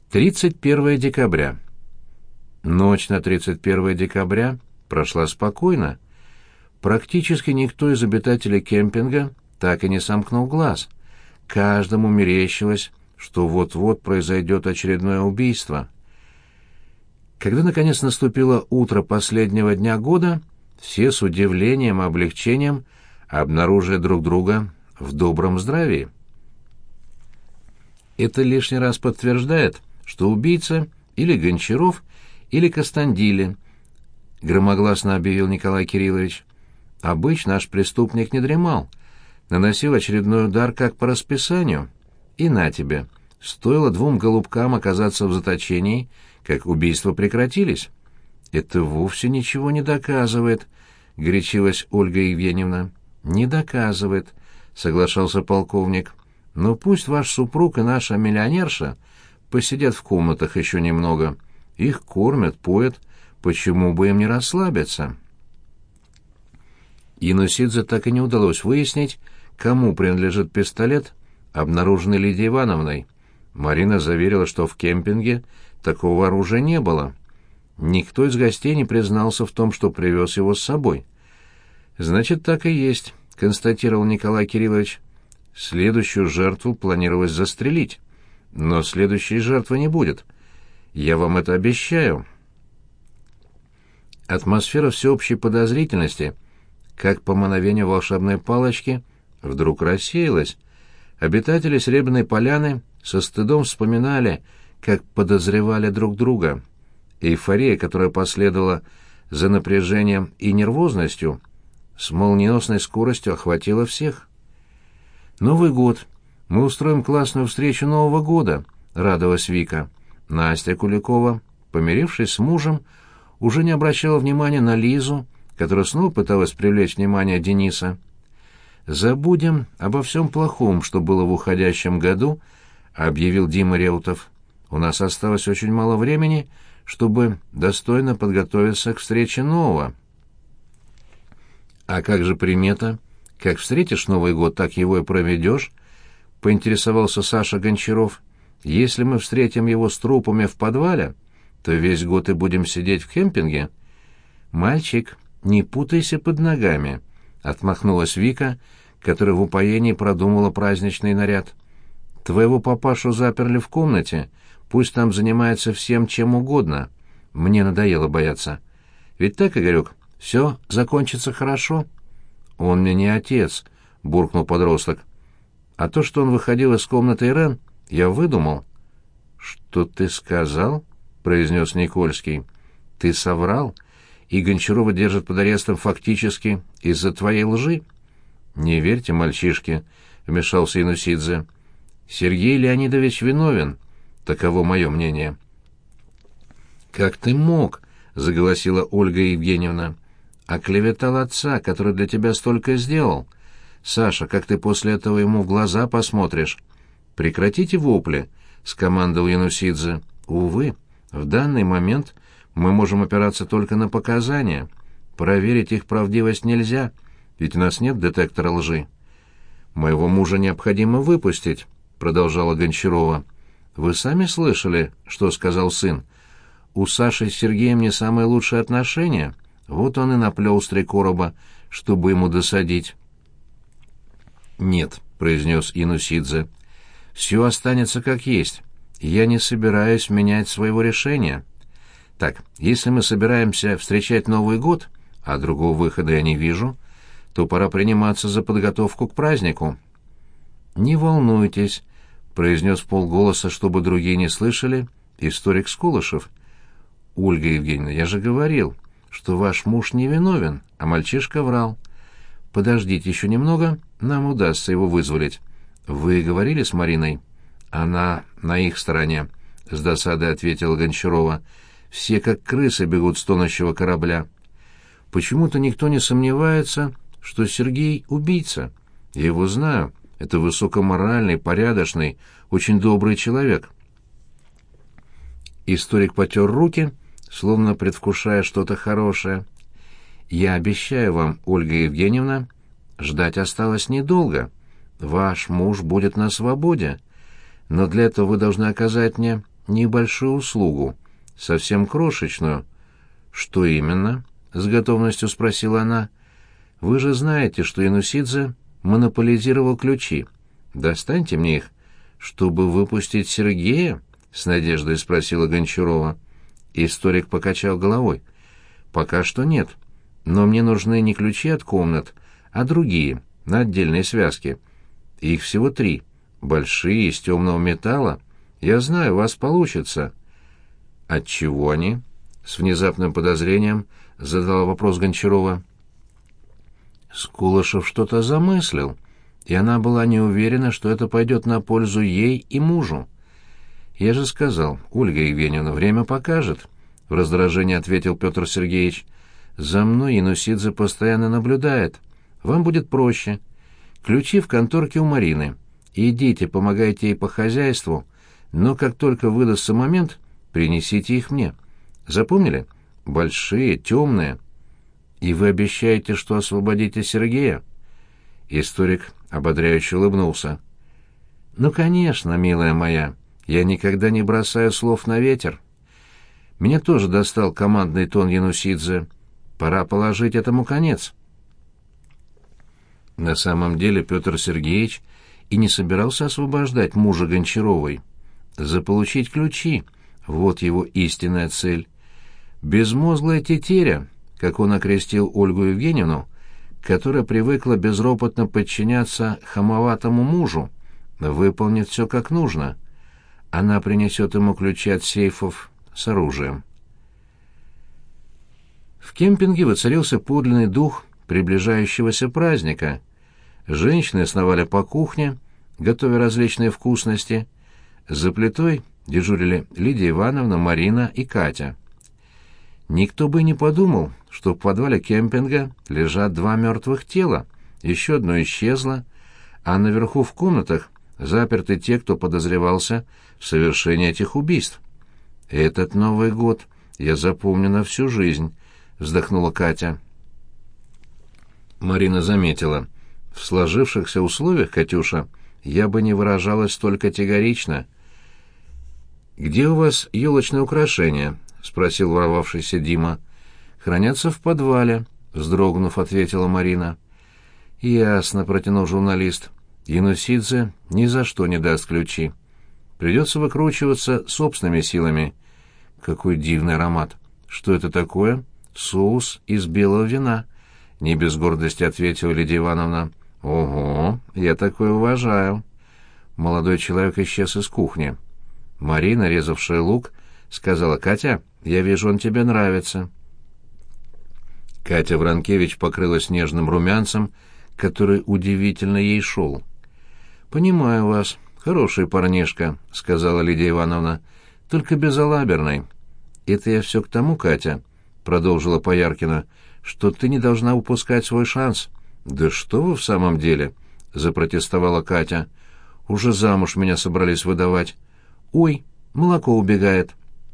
31 декабря. Ночь на 31 декабря прошла спокойно. Практически никто из обитателей кемпинга так и не сомкнул глаз. Каждому мерещилось, что вот-вот произойдет очередное убийство. Когда, наконец, наступило утро последнего дня года, все с удивлением и облегчением обнаружили друг друга в добром здравии. Это лишний раз подтверждает, что убийца или Гончаров, или Костандили, громогласно объявил Николай Кириллович. Обычно наш преступник не дремал, наносил очередной удар как по расписанию. И на тебе, стоило двум голубкам оказаться в заточении, как убийства прекратились. Это вовсе ничего не доказывает, горячилась Ольга Евгеньевна. Не доказывает, соглашался полковник. Но пусть ваш супруг и наша миллионерша посидят в комнатах еще немного. Их кормят, поят, почему бы им не расслабиться? Янусидзе так и не удалось выяснить, кому принадлежит пистолет, обнаруженный Лидией Ивановной. Марина заверила, что в кемпинге такого оружия не было. Никто из гостей не признался в том, что привез его с собой. «Значит, так и есть», — констатировал Николай Кириллович. «Следующую жертву планировалось застрелить, но следующей жертвы не будет. Я вам это обещаю». Атмосфера всеобщей подозрительности, как по мановению волшебной палочки, вдруг рассеялась. Обитатели Серебряной Поляны со стыдом вспоминали, как подозревали друг друга. Эйфория, которая последовала за напряжением и нервозностью, с молниеносной скоростью охватила всех. «Новый год. Мы устроим классную встречу Нового года», — радовалась Вика. Настя Куликова, помирившись с мужем, уже не обращала внимания на Лизу, которая снова пыталась привлечь внимание Дениса. «Забудем обо всем плохом, что было в уходящем году», — объявил Дима Реутов. «У нас осталось очень мало времени, чтобы достойно подготовиться к встрече нового». «А как же примета? Как встретишь Новый год, так его и проведешь?» — поинтересовался Саша Гончаров. «Если мы встретим его с трупами в подвале, то весь год и будем сидеть в кемпинге». «Мальчик, не путайся под ногами», — отмахнулась Вика, которая в упоении продумала праздничный наряд. «Твоего папашу заперли в комнате, пусть там занимается всем чем угодно. Мне надоело бояться. Ведь так, Игорек, все закончится хорошо?» «Он мне не отец», — буркнул подросток. «А то, что он выходил из комнаты Ирен, я выдумал». «Что ты сказал?» — произнес Никольский. «Ты соврал, и Гончарова держат под арестом фактически из-за твоей лжи». «Не верьте мальчишке», — вмешался Янусидзе. «Сергей Леонидович виновен. Таково мое мнение». «Как ты мог?» — заголосила Ольга Евгеньевна. «Оклеветал отца, который для тебя столько сделал. Саша, как ты после этого ему в глаза посмотришь?» «Прекратите вопли», — скомандовал Янусидзе. «Увы, в данный момент мы можем опираться только на показания. Проверить их правдивость нельзя, ведь у нас нет детектора лжи». «Моего мужа необходимо выпустить», — продолжала Гончарова. «Вы сами слышали, что сказал сын? У Саши с Сергеем не самые лучшие отношения. Вот он и наплел с 3 короба, чтобы ему досадить». «Нет», — произнес Янусидзе, — «все останется как есть. Я не собираюсь менять своего решения. Так, если мы собираемся встречать Новый год, а другого выхода я не вижу, то пора приниматься за подготовку к празднику». «Не волнуйтесь», — произнес вполголоса, чтобы другие не слышали, историк Скулышев. «Ольга Евгеньевна, я же говорил, что ваш муж невиновен, а мальчишка врал. Подождите еще немного, нам удастся его вызволить. Вы говорили с Мариной?» «Она на их стороне», — с досадой ответила Гончарова. «Все как крысы бегут с тонущего корабля. Почему-то никто не сомневается, что Сергей — убийца. Я его знаю. Это высокоморальный, порядочный, очень добрый человек». Историк потер руки, словно предвкушая что-то хорошее. «Я обещаю вам, Ольга Евгеньевна, ждать осталось недолго. Ваш муж будет на свободе. Но для этого вы должны оказать мне небольшую услугу, совсем крошечную». «Что именно?» — с готовностью спросила она. «Вы же знаете, что Янусидзе монополизировал ключи. Достаньте мне их». «Чтобы выпустить Сергея?» — с надеждой спросила Гончарова. Историк покачал головой. «Пока что нет. Но мне нужны не ключи от комнат, а другие, на отдельные связки. Их всего 3. Большие, из темного металла. Я знаю, у вас получится». «От чего они?» — с внезапным подозрением задала вопрос Гончарова. Скулышев что-то замыслил, и она была не уверена, что это пойдет на пользу ей и мужу. «Я же сказал, Ольга Евгеньевна, время покажет», — в раздражении ответил Петр Сергеевич. «За мной Янусидзе постоянно наблюдает. Вам будет проще. Ключи в конторке у Марины. Идите, помогайте ей по хозяйству, но как только выдастся момент, принесите их мне. Запомнили? Большие, темные. И вы обещаете, что освободите Сергея?» Историк ободряюще улыбнулся. «Ну, конечно, милая моя, я никогда не бросаю слов на ветер. Меня тоже достал командный тон Янусидзе. Пора положить этому конец». На самом деле Петр Сергеевич и не собирался освобождать мужа Гончаровой. Заполучить ключи — вот его истинная цель. Безмозглая тетеря, как он окрестил Ольгу Евгеньевну, которая привыкла безропотно подчиняться хамоватому мужу, выполнит все как нужно. Она принесет ему ключи от сейфов с оружием. В кемпинге воцарился подлинный дух приближающегося праздника. Женщины сновали по кухне, готовя различные вкусности. За плитой дежурили Лидия Ивановна, Марина и Катя. Никто бы и не подумал, что в подвале кемпинга лежат 2 мертвых тела, еще одно исчезло, а наверху в комнатах заперты те, кто подозревался в совершении этих убийств. «Этот Новый год я запомню на всю жизнь», — вздохнула Катя. Марина заметила: «В сложившихся условиях, Катюша, я бы не выражалась столь категорично». «Где у вас елочные украшения?» — спросил ворвавшийся Дима. «Хранятся в подвале», — вздрогнув, ответила Марина. «Ясно», — протянул журналист. «Янусидзе ни за что не даст ключи. Придется выкручиваться собственными силами». «Какой дивный аромат! Что это такое?» «Соус из белого вина», — не без гордости ответила Лидия Ивановна. «Ого, я такое уважаю». Молодой человек исчез из кухни. Марина, резавшая лук, сказала: «Катя, я вижу, он тебе нравится». Катя Вранкевич покрылась нежным румянцем, который удивительно ей шел. «Понимаю вас, хороший парнишка», — сказала Лидия Ивановна, — «только безалаберный». «Это я все к тому, Катя», — продолжила Пояркина, — «что ты не должна упускать свой шанс». «Да что вы в самом деле?» — запротестовала Катя. «Уже замуж меня собрались выдавать». «Ой, молоко убегает».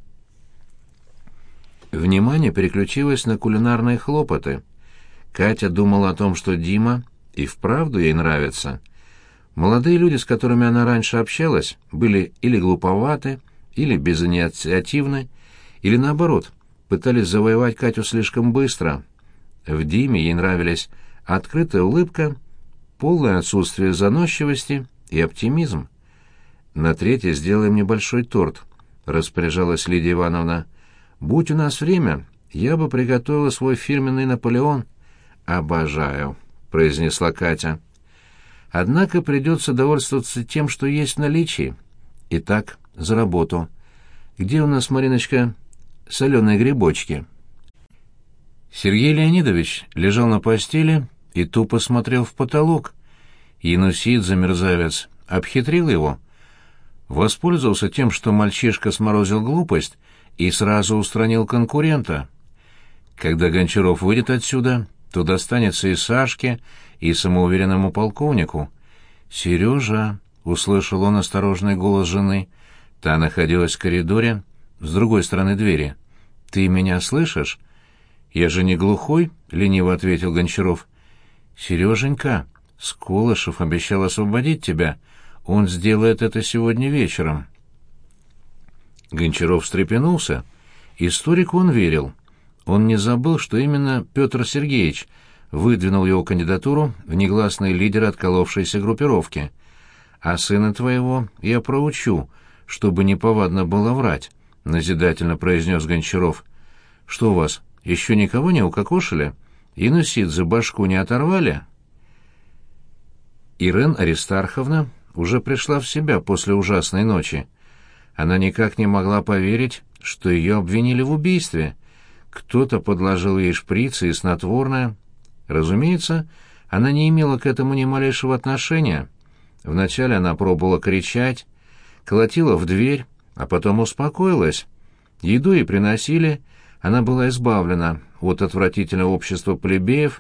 Внимание переключилось на кулинарные хлопоты. Катя думала о том, что Дима и вправду ей нравится. Молодые люди, с которыми она раньше общалась, были или глуповаты, или безинициативны, или наоборот, пытались завоевать Катю слишком быстро. В Диме ей нравились открытая улыбка, полное отсутствие заносчивости и оптимизм. «На третье сделаем небольшой торт», — распоряжалась Лидия Ивановна. «Будь у нас время, я бы приготовила свой фирменный Наполеон». «Обожаю», — произнесла Катя. «Однако придется довольствоваться тем, что есть в наличии. Итак, за работу. Где у нас, Мариночка, соленые грибочки?» Сергей Леонидович лежал на постели и тупо смотрел в потолок. Янусидзе, мерзавец, обхитрил его. Воспользовался тем, что мальчишка сморозил глупость, и сразу устранил конкурента. Когда Гончаров выйдет отсюда, то достанется и Сашке, и самоуверенному полковнику. «Сережа», — услышал он осторожный голос жены, та находилась в коридоре с другой стороны двери. «Ты меня слышишь?» «Я же не глухой», — лениво ответил Гончаров. «Сереженька, Скулышев обещал освободить тебя. Он сделает это сегодня вечером». Гончаров встрепенулся. Историку он верил. Он не забыл, что именно Петр Сергеевич выдвинул его кандидатуру в негласные лидеры отколовшейся группировки. «А сына твоего я проучу, чтобы неповадно было врать», — назидательно произнес Гончаров. «Что у вас, еще никого не укокошили? Инусидзе башку не оторвали?» Ирен Аристарховна уже пришла в себя после ужасной ночи. Она никак не могла поверить, что ее обвинили в убийстве. Кто-то подложил ей шприцы и снотворное. Разумеется, она не имела к этому ни малейшего отношения. Вначале она пробовала кричать, колотила в дверь, а потом успокоилась. Еду ей приносили, она была избавлена от отвратительного общества плебеев.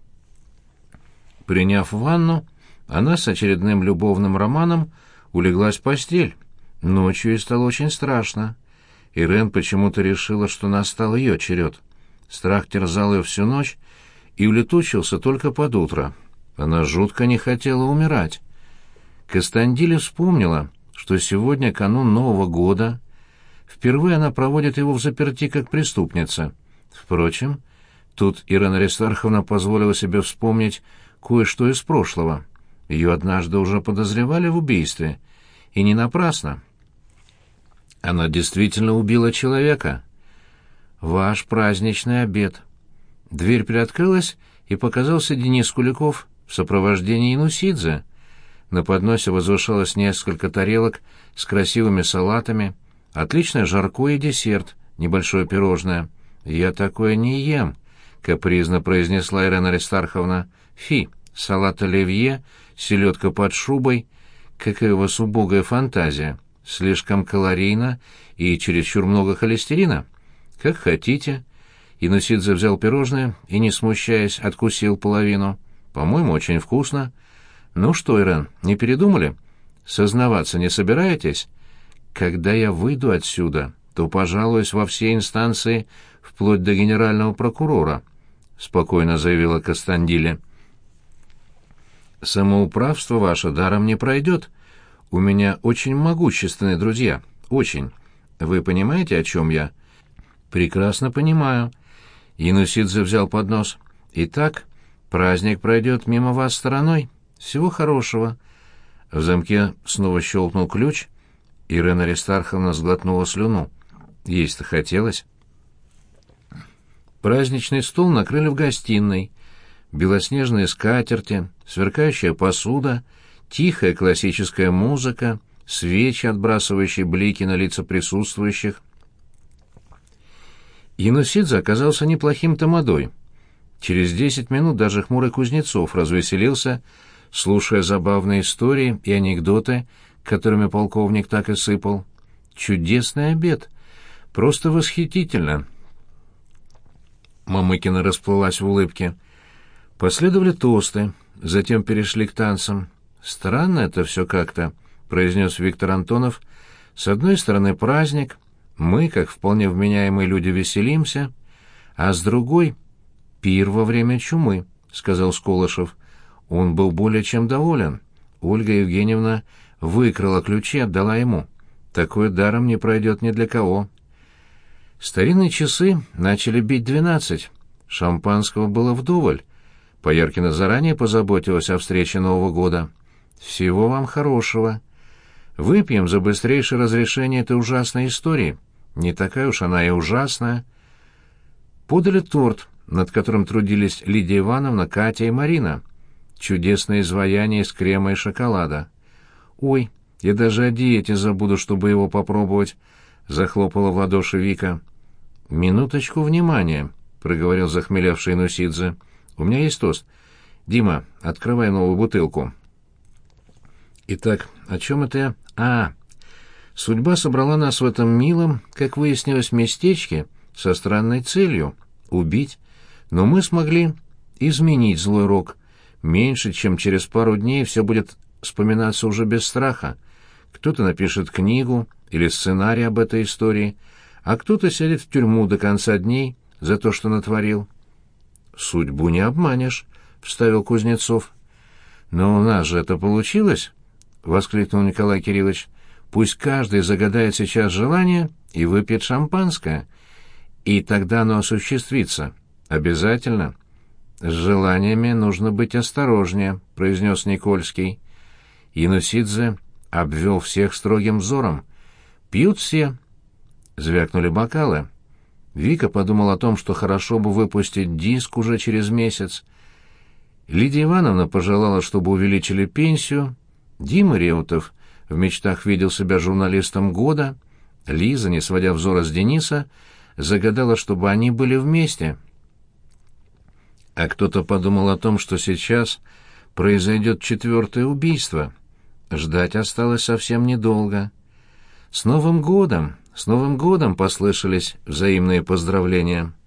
Приняв ванну, она с очередным любовным романом улеглась в постель. Ночью ей стало очень страшно. Ирен почему-то решила, что настал ее черед. Страх терзал ее всю ночь и улетучился только под утро. Она жутко не хотела умирать. Костандиле вспомнила, что сегодня канун Нового года. Впервые она проводит его взаперти как преступница. Впрочем, тут Ирена Аристарховна позволила себе вспомнить кое-что из прошлого. Ее однажды уже подозревали в убийстве. И не напрасно. Она действительно убила человека. «Ваш праздничный обед». Дверь приоткрылась, и показался Денис Куликов в сопровождении Инусидзе. На подносе возвышалось несколько тарелок с красивыми салатами, отличное жаркое и десерт, небольшое пирожное. «Я такое не ем», — капризно произнесла Ирена Аристарховна. «Фи, салат оливье, селедка под шубой. Какая у вас убогая фантазия. Слишком калорийно и чересчур много холестерина. Как хотите». Инусидзе взял пирожное и, не смущаясь, откусил половину. «По-моему, очень вкусно». «Ну что, Ирен, не передумали? Сознаваться не собираетесь? Когда я выйду отсюда, то пожалуюсь во все инстанции, вплоть до генерального прокурора», — спокойно заявила Костандиле. «Самоуправство ваше даром не пройдет. У меня очень могущественные друзья. Очень. Вы понимаете, о чем я?» «Прекрасно понимаю». Инусидзе взял поднос. «Итак, праздник пройдет мимо вас стороной. Всего хорошего». В замке снова щелкнул ключ. Ирена Аристарховна сглотнула слюну. Есть-то хотелось. Праздничный стол накрыли в гостиной. Белоснежные скатерти, сверкающая посуда, тихая классическая музыка, свечи, отбрасывающие блики на лица присутствующих. Инусидзе оказался неплохим тамадой. Через 10 минут даже хмурый Кузнецов развеселился, слушая забавные истории и анекдоты, которыми полковник так и сыпал. Чудесный обед. Просто восхитительно. Мамыкина расплылась в улыбке. Последовали тосты, затем перешли к танцам. «Странно это все как-то», — произнес Виктор Антонов. «С одной стороны праздник, мы, как вполне вменяемые люди, веселимся, а с другой — пир во время чумы», — сказал Сколышев. Он был более чем доволен. Ольга Евгеньевна выкрала ключи и отдала ему. Такое даром не пройдет ни для кого. Старинные часы начали бить 12. Шампанского было вдоволь. Пояркина заранее позаботилась о встрече Нового года. «Всего вам хорошего. Выпьем за быстрейшее разрешение этой ужасной истории. Не такая уж она и ужасная». Подали торт, над которым трудились Лидия Ивановна, Катя и Марина. Чудесное изваяние из крема и шоколада. «Ой, я даже о диете забуду, чтобы его попробовать», — захлопала в ладоши Вика. «Минуточку внимания», — проговорил захмелевший Инусидзе. «У меня есть тост. Дима, открывай новую бутылку». Итак, о чем это я? Судьба собрала нас в этом милом, как выяснилось, местечке со странной целью — убить. Но мы смогли изменить злой рок. Меньше, чем через пару дней все будет вспоминаться уже без страха. Кто-то напишет книгу или сценарий об этой истории, а кто-то сядет в тюрьму до конца дней за то, что натворил. «Судьбу не обманешь», — вставил Кузнецов. «Но у нас же это получилось», — воскликнул Николай Кириллович. Пусть каждый загадает сейчас желание и выпьет шампанское, и тогда оно осуществится. Обязательно. С желаниями нужно быть осторожнее, произнес Никольский. Янусидзе обвел всех строгим взором. Пьют все. Звякнули бокалы. Вика подумал о том, что хорошо бы выпустить диск уже через месяц. Лидия Ивановна пожелала, чтобы увеличили пенсию. Дима Реутов в мечтах видел себя журналистом года. Лиза, не сводя взора с Дениса, загадала, чтобы они были вместе. А кто-то подумал о том, что сейчас произойдет 4-е убийство. Ждать осталось совсем недолго. «С Новым годом! С Новым годом!» — послышались взаимные поздравления.